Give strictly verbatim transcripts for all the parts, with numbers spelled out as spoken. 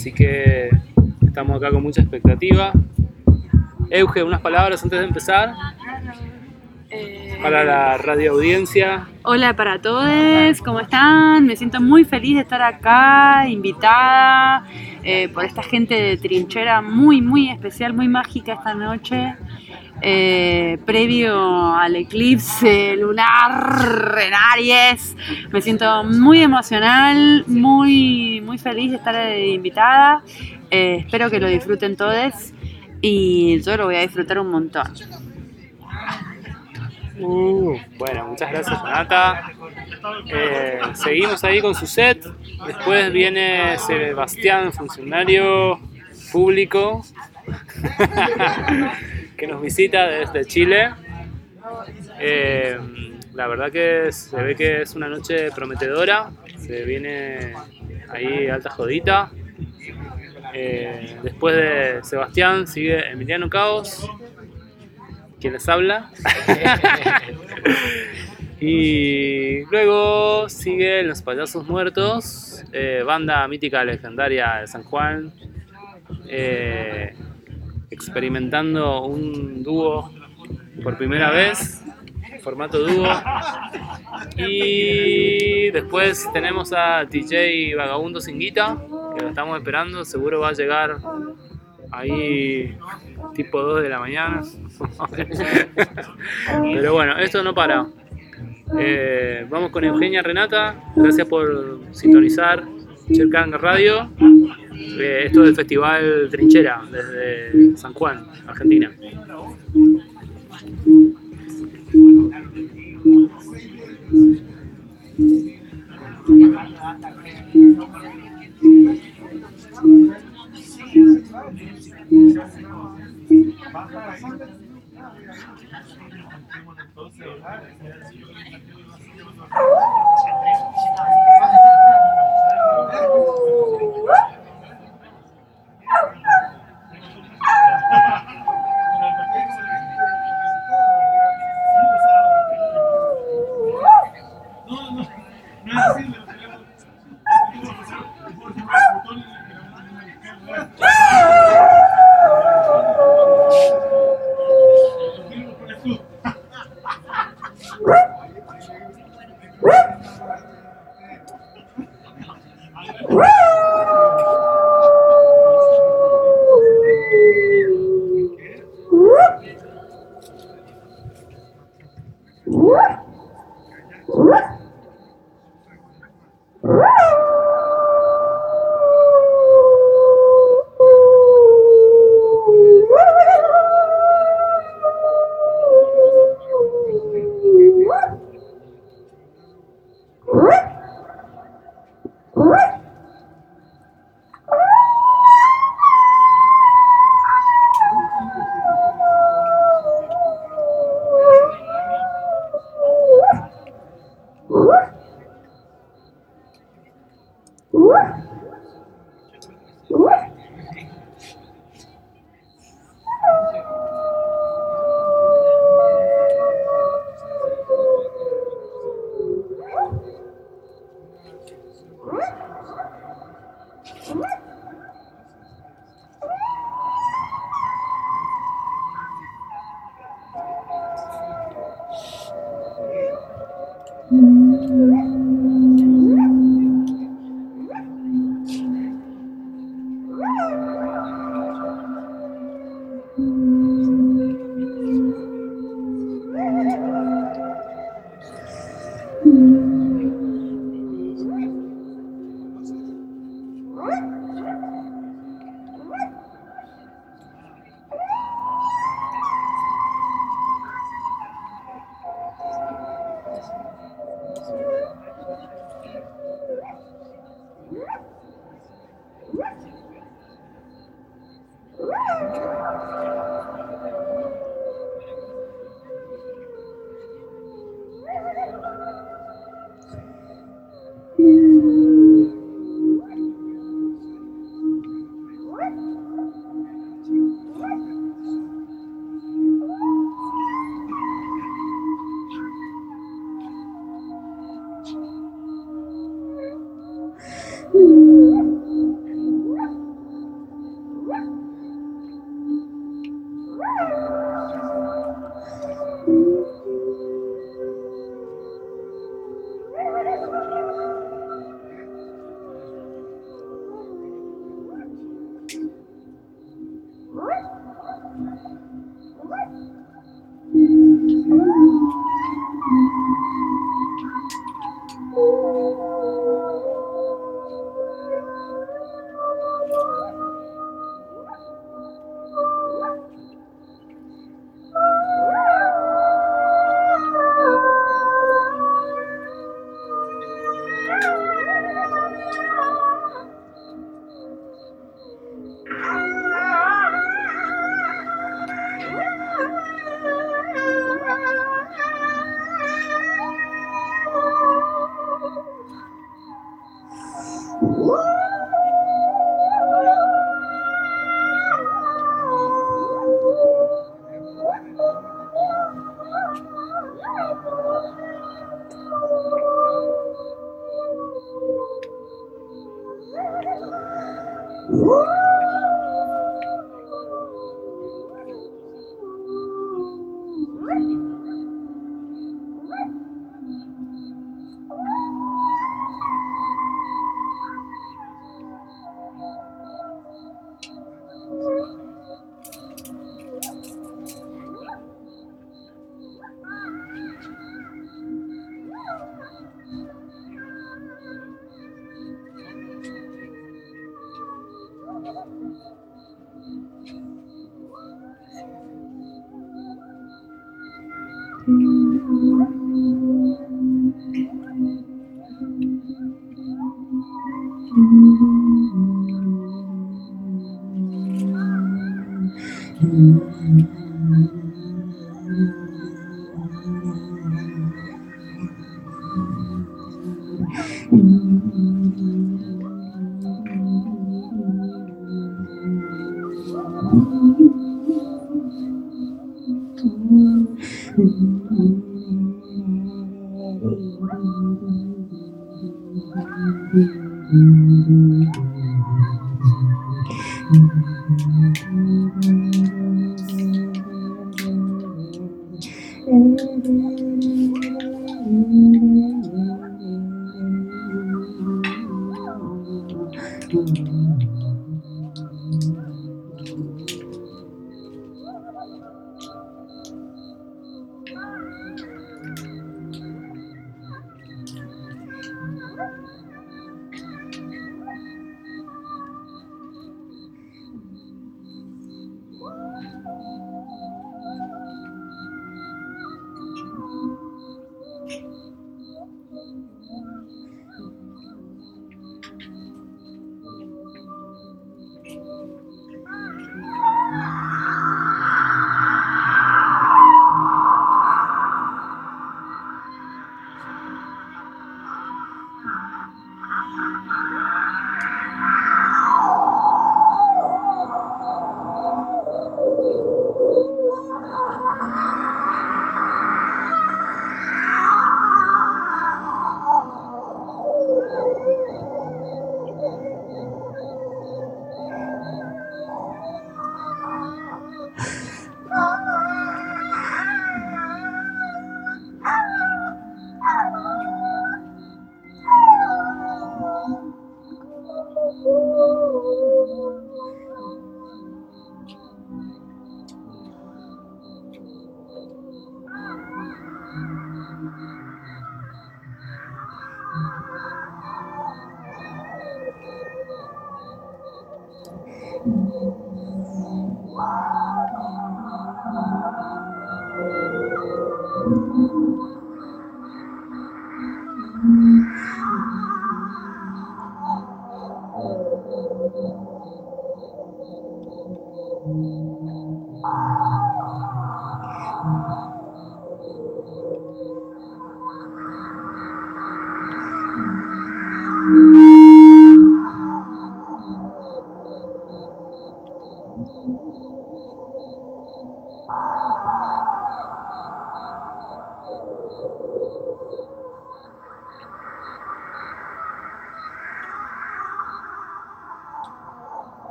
así que estamos acá con mucha expectativa. Euge, unas palabras antes de empezar eh, para la radio audiencia. Hola para todos, ¿cómo están? Me siento muy feliz de estar acá, invitada eh, por esta gente de Trinchera muy, muy especial, muy mágica esta noche. Eh, previo al eclipse lunar en Aries, me siento muy emocional, muy, muy feliz de estar eh, invitada. Eh, espero que lo disfruten todos y yo lo voy a disfrutar un montón. Uh, bueno, muchas gracias, Renata. Eh, seguimos ahí con su set. Después viene Sebastián, funcionario público, que nos visita desde Chile. Eh, la verdad que se ve que es una noche prometedora. Se viene ahí alta jodita. Eh, después de Sebastián sigue Emiliano Caos, quien les habla. Y luego siguen Los Payasos Muertos, eh, banda mítica legendaria de San Juan, eh, experimentando un dúo por primera vez, formato dúo. Y después tenemos a D J Vagabundo Sin Guita, que lo estamos esperando, seguro va a llegar ahí tipo dos de la mañana. Pero bueno, esto no para. Eh, vamos con Eugenia Renata, gracias por sintonizar Cherkanga Radio. Eh, esto es el Festival Trinchera desde San Juan, Argentina.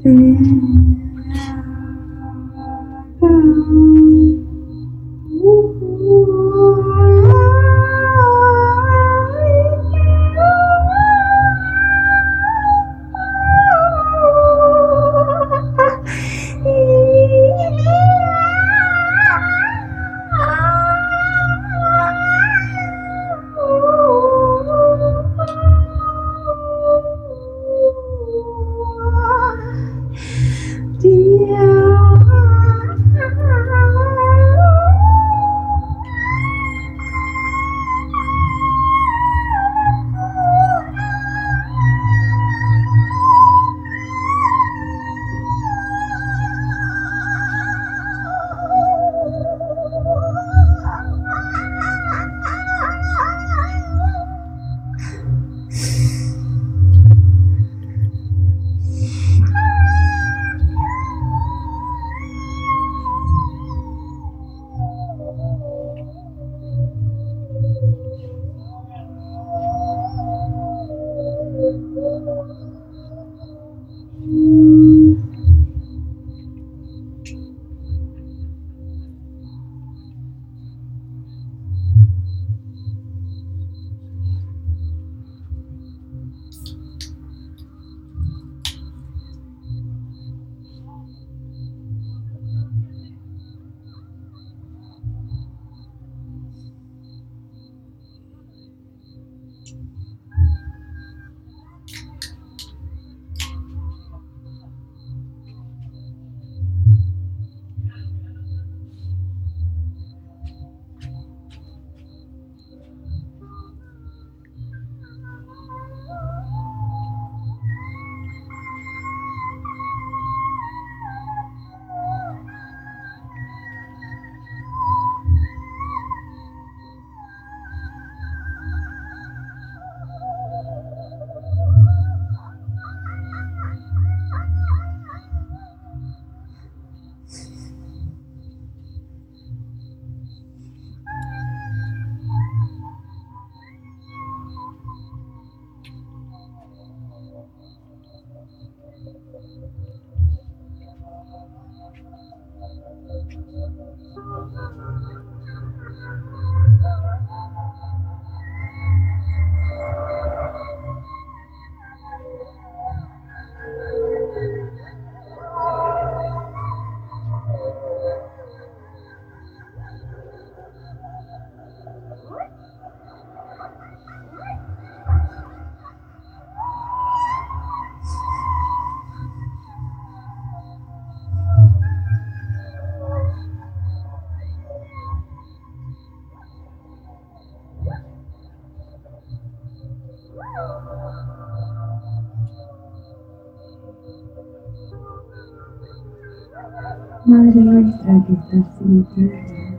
Madre nuestra que estás en la tierra,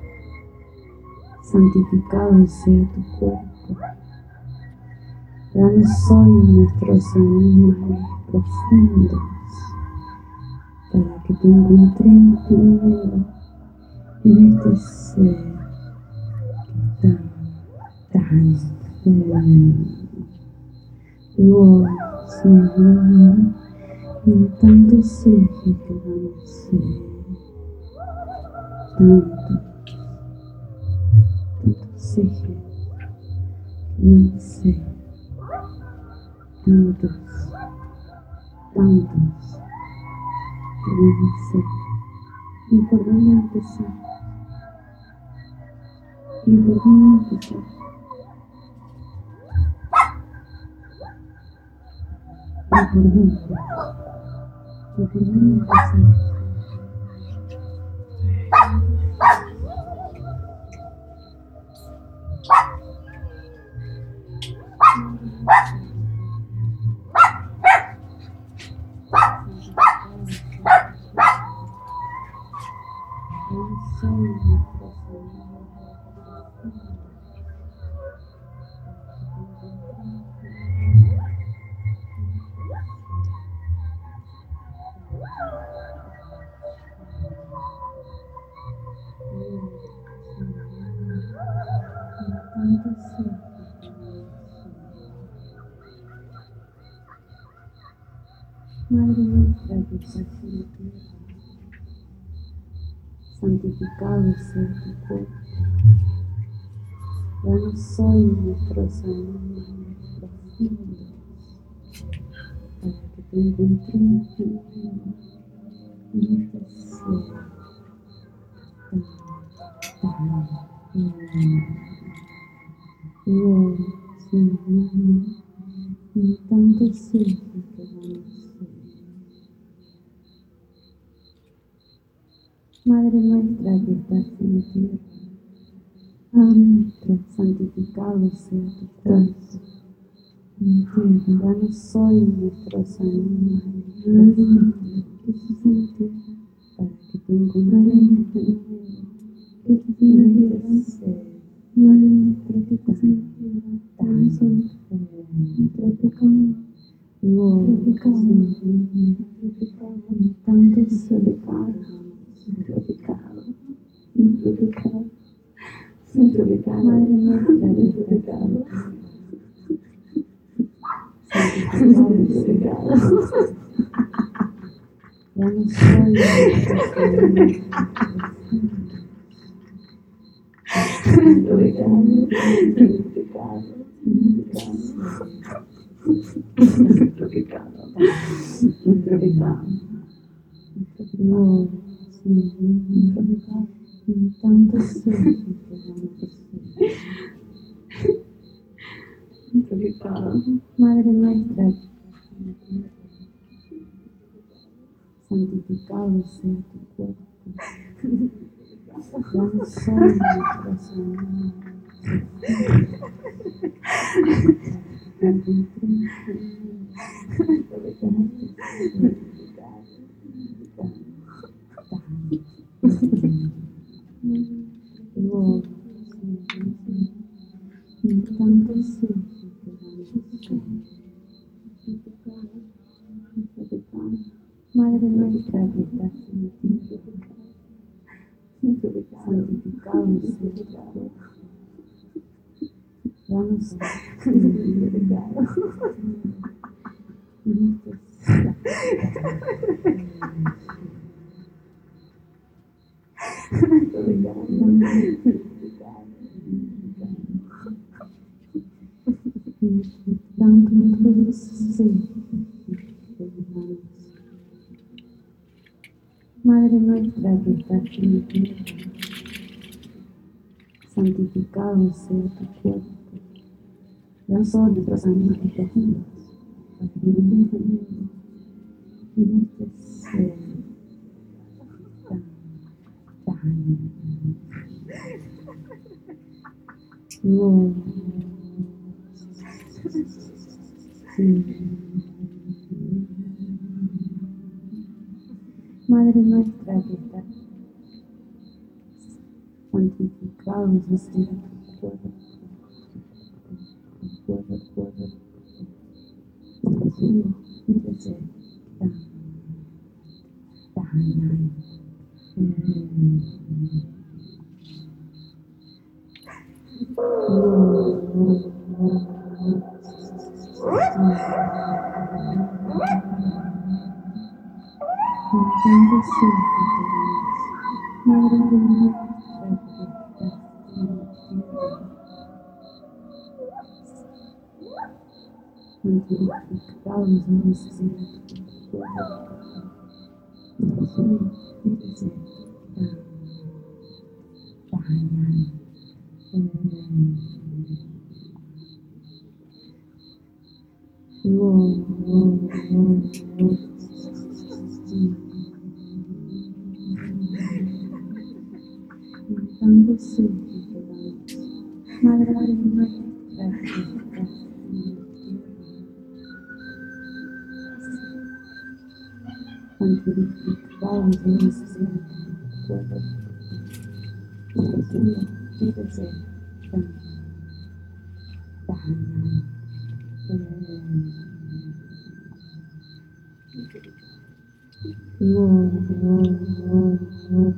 santificado sea tu cuerpo. Danos hoy nuestros animales profundos, para que te encontremos de nuevo en este ser que está tan enfermo. Luego, Señor, tiene tantos ejes que damos ser, tantos, tantos ejes que damos ser, tantos, tantos que damos ser. ¿Y por dónde empezar? ¿Y por dónde empezar? ¿Y por dónde? ¿Y por dónde empezar? Madre Madre nuestra que estás en la tierra, santificado sea tu cuerpo. Danos hoy nuestros animales profundos, para que te encontremos en este ser tan, tan, oh, Señor, y tanto ser que damos hoy. Madre nuestra que estás en la tierra, Padre nuestro, santificado sea tu cuerpo. Danos hoy nuestros animales profundos, que estás en la tierra, para que te encontremos que estás en la tierra, ser. Madre nuestra que estás en la tierra, danos hoy nuestro pecado, nuestro pecado, nuestro pecado, tanto sea pecado, nuestro pecado, nuestro pecado, nuestro pecado, Madre nuestra, nuestro pecado, santificado nuestro pecado. Danos hoy nuestros animales nuestro pecado, nuestro pecado, nuestro pecado, nuestro pecado, no, sí, nuestro pecado, y tanto sea que damos nuestro pecado, Madre nuestra, santificado sea tu cuerpo. Danos hoy nuestros animales. Tanto sea Madre nuestra que estás en el cielo, santificado sea tu nombre. Danos el pecado. En este tanto todos seres humanos. Madre nuestra que estás en el cielo, santificado sea tu cuerpo. Danos hoy nuestros animales profundos, para que nos dejen en este ser tan, tan, no, sí. Madre nuestra que estás, santificado sea tu cuerpo. Cuerpo, cuerpo, sí, fíjese, tan, tan, Madre nuestra que estás en el cielo, santificado sea tu cuerpo. Fíjese, tan, tan, no, no, no, no. Tanto sea que te damos, Madre nuestra que estás en el cielo, santificado sea tu cuerpo. Fíjese, tan, tan, no, no, no, no.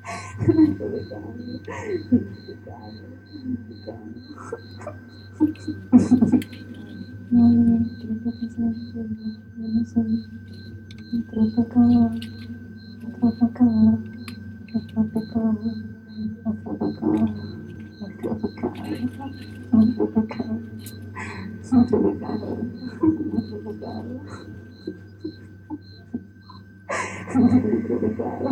nuestro regalo, nuestro regalo, regalo. Nuestro presente, nuestro pecado, nuestro pecado, nuestro pecado, nuestro pecado, nuestro pecado, nuestro pecado, nuestro pecado, nuestro pecado, nuestro pecado.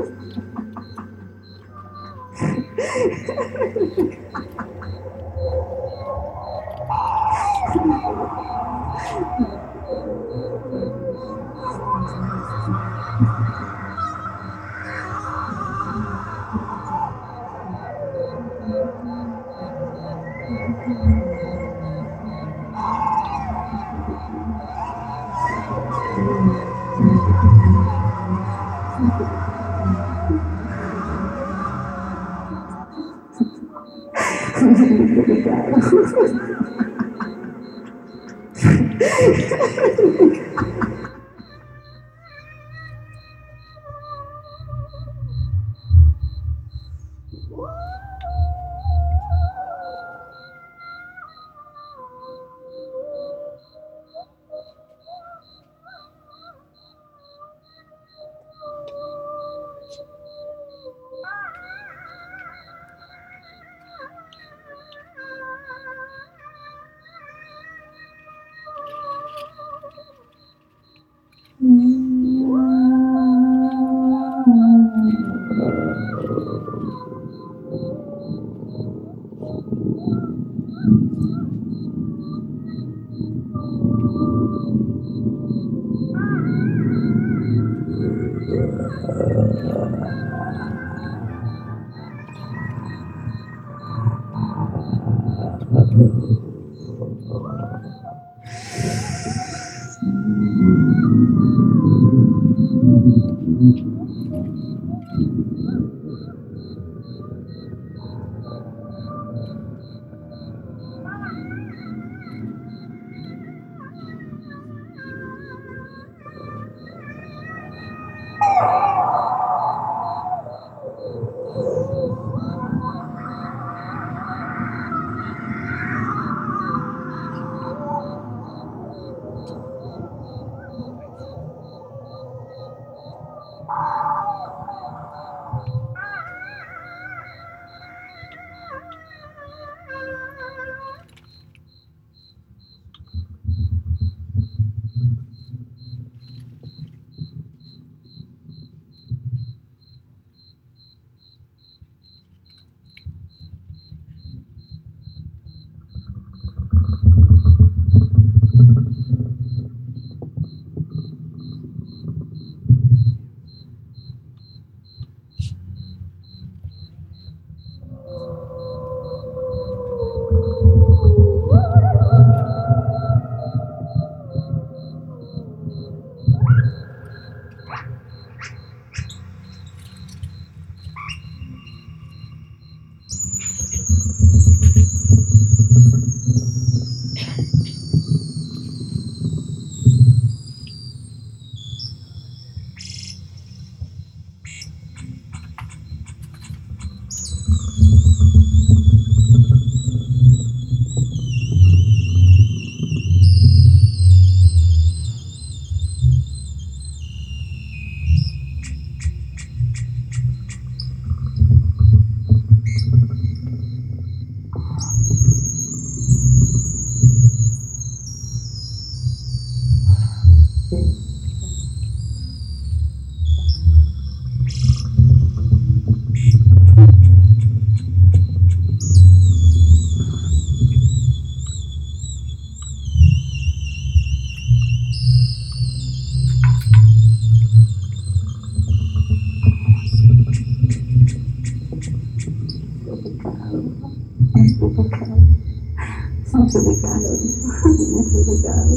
Nuestro pecado, nuestro pecado,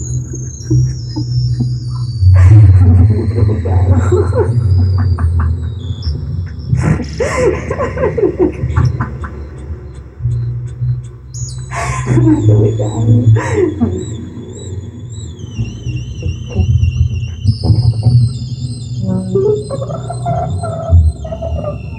nuestro pecado, nuestro pecado.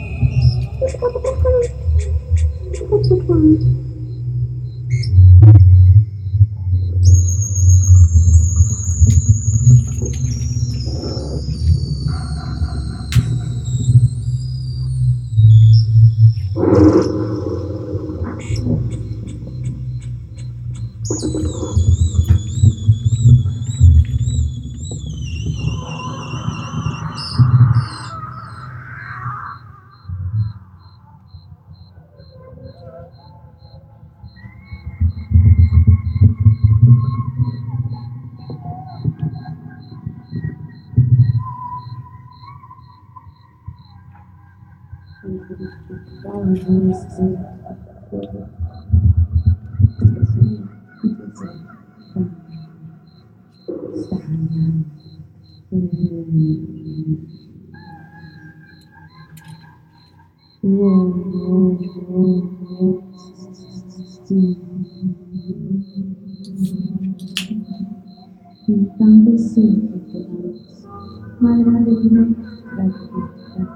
Intentando sempre tornar-nos uma grande gratificação.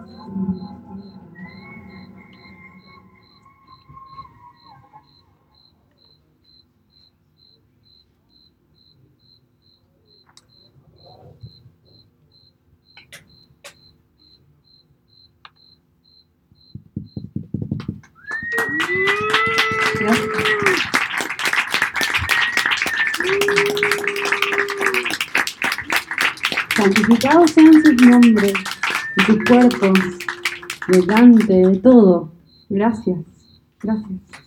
Santificados sean sus nombres, de sus cuerpos, delante de todo. Gracias, gracias.